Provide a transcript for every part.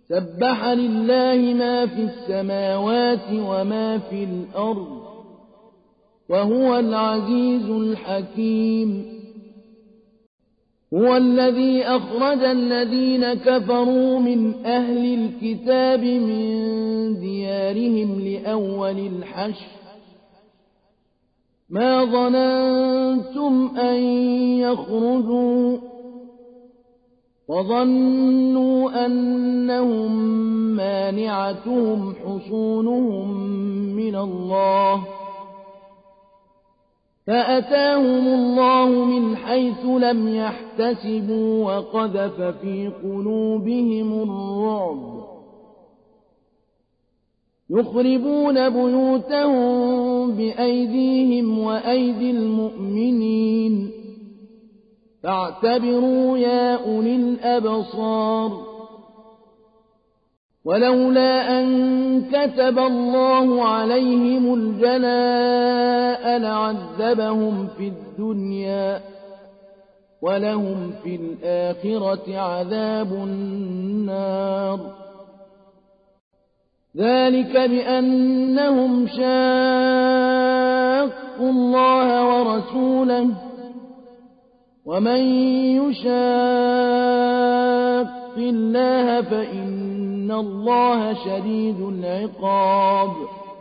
سبح لله ما في السماوات وما في الأرض وهو العزيز الحكيم هو الذي أخرج الذين كفروا من أهل الكتاب من ديارهم لأول الحشر ما ظننتم أن يخرجوا وظنوا أنهم مانعتهم حصونهم من الله فأتاهم الله من حيث لم يحتسبوا وقذف في قلوبهم الرعب يخربون بيوتهم بأيديهم وأيدي المؤمنين فاعتبروا يا أولي الأبصار ولولا أن كتب الله عليهم الجلاء لعذبهم في الدنيا ولهم في الآخرة عذاب النار ذلك بأنهم شاقوا الله ورسوله ومن يشاق الله فإن الله شديد العقاب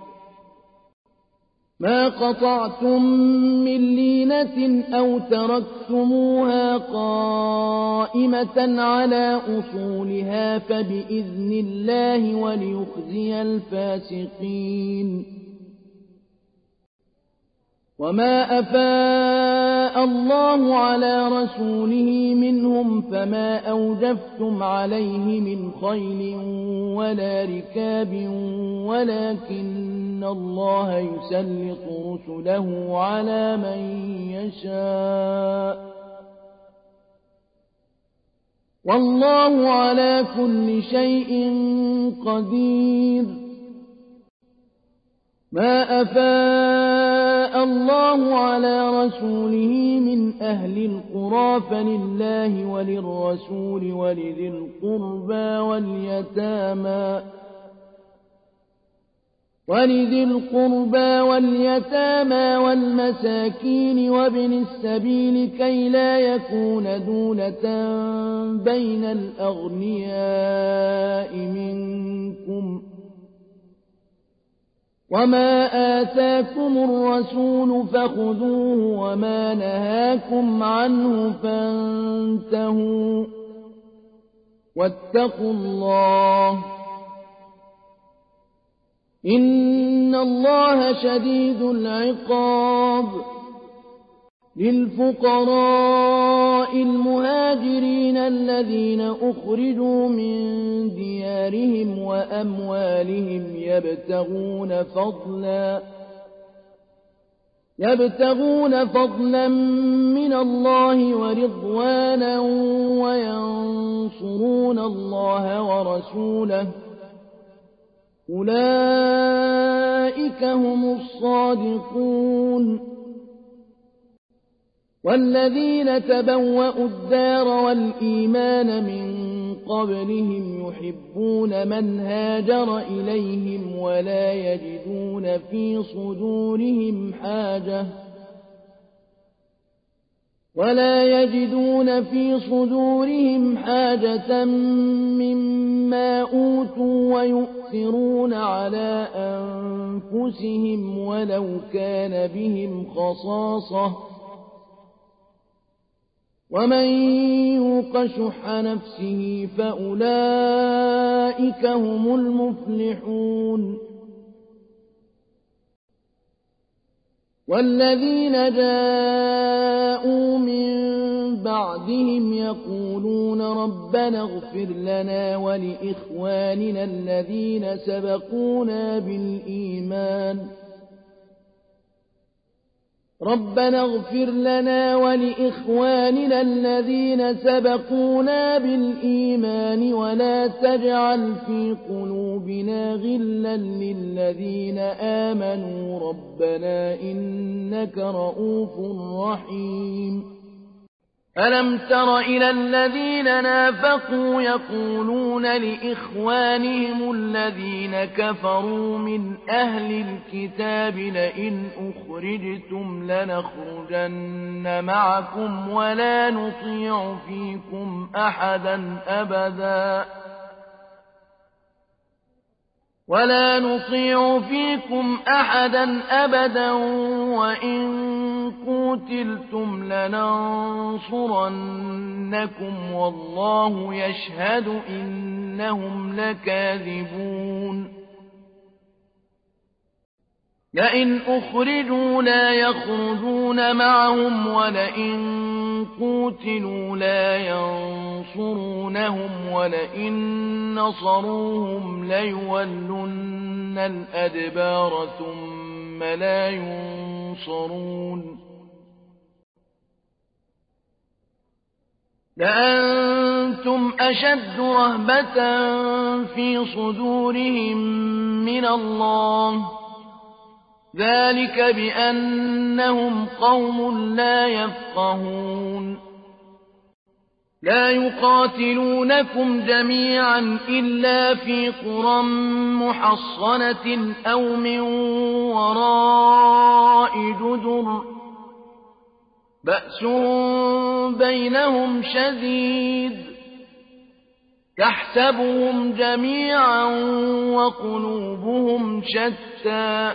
ما قطعتم من لينة أو تركتموها قائمة على أصولها فبإذن الله وليخزي الفاسقين وما أفاء الله على رسوله منهم فما أوجفتم عليه من خيل ولا ركاب ولكن الله يسلط رسله على من يشاء والله على كل شيء قدير ما أفاء الله على رسوله من أهل القرى فلله وللرسول ولذي القربى واليتامى والمساكين وابن السبيل كي لا يكون دولة بين الأغنياء منكم وما آتاكم الرسول فخذوه وما نهاكم عنه فانتهوا واتقوا الله إن الله شديد العقاب للفقراء المهاجرين الذين أخرجوا من ديارهم وأموالهم يبتغون فضلا من الله ورضوانا وينصرون الله ورسوله أولئك هم الصادقون والذين تبوأوا الدار والإيمان من قبلهم يحبون من هاجر إليهم ولا يجدون في صدورهم حاجة مما أوتوا ويؤثرون على أنفسهم ولو كان بهم خصاصة ومن يوق شح نفسه فأولئك هم المفلحون والذين جاءوا من بعدهم يقولون ربنا اغفر لنا ولإخواننا الذين سبقونا بالإيمان ربنا اغفر لنا ولإخواننا الذين سبقونا بالإيمان ولا تجعل في قلوبنا غلا للذين آمنوا ربنا إنك رؤوف رحيم ألم تر إلى الذين نافقوا يقولون لإخوانهم الذين كفروا من أهل الكتاب لئن أخرجتم لنخرجن معكم ولا نطيع فيكم أحدا أبدا وإن قوتلتم لننصرنكم والله يشهد إنهم لكاذبون لئن أخرجوا لا يخرجون معهم ولئن قوتلوا لا ينصرونهم ولئن نصروهم ليولن الأدبار ثم لا ينصرون لأنتم أشد رهبة في صدورهم من الله ذلك بأنهم قوم لا يفقهون لا يقاتلونكم جميعا إلا في قرى محصنة أو من وراء جدر بأسهم بينهم شديد تحسبهم جميعا وقلوبهم شتى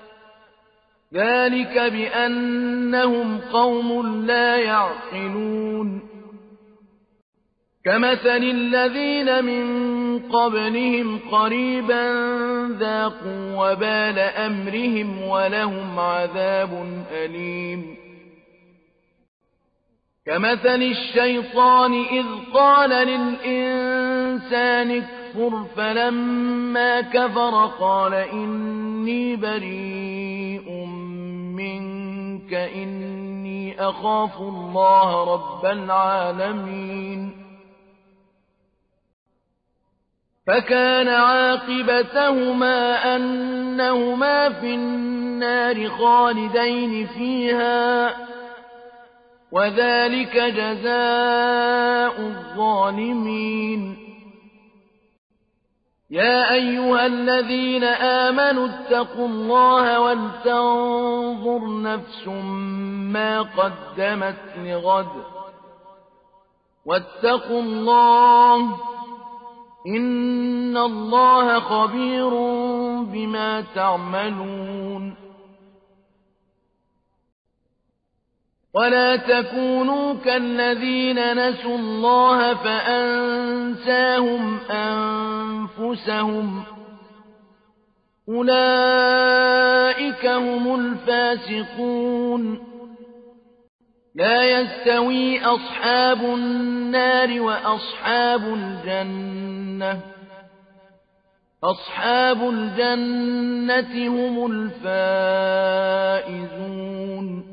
ذلك بأنهم قوم لا يعقلون كمثل الذين من قبلهم قريبا ذاقوا وبال أمرهم ولهم عذاب أليم كمثل الشيطان إذ قال للإنسان اكفر فلما كفر قال إني بريء منك إني أخاف الله رب العالمين فكان عاقبتهما أنهما في النار خالدين فيها وذلك جزاء الظالمين يا أيها الذين آمنوا اتقوا الله ولتنظر نفس ما قدمت لغد واتقوا الله إن الله خبير بما تعملون ولا تكونوا كالذين نسوا الله فأنساهم أنفسهم أولئك هم الفاسقون لا يستوي أصحاب النار وأصحاب الجنة أصحاب الجنة هم الفائزون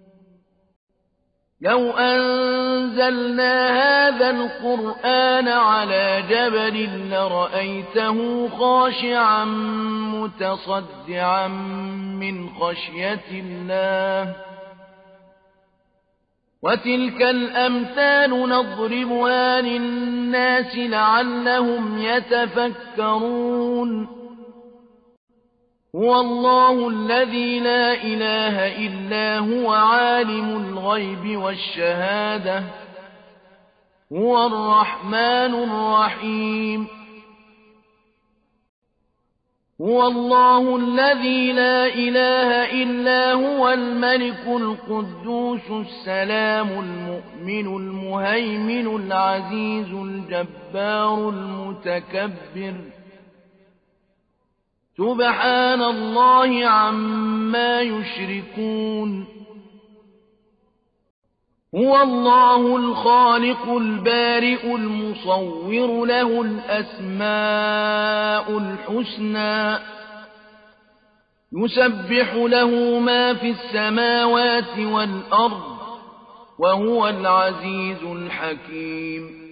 لو أنزلنا هذا القرآن على جبل لرأيته خاشعا متصدعا من خشية الله وتلك الأمثال نضربها للناس لعلهم يتفكرون هو الله الذي لا إله إلا هو عالم الغيب والشهادة هو الرحمن الرحيم هو الله الذي لا إله إلا هو الملك القدوس السلام المؤمن المهيمن العزيز الجبار المتكبر سبحان الله عما يشركون هو الله الخالق البارئ المصور له الأسماء الحسنى يسبح له ما في السماوات والأرض وهو العزيز الحكيم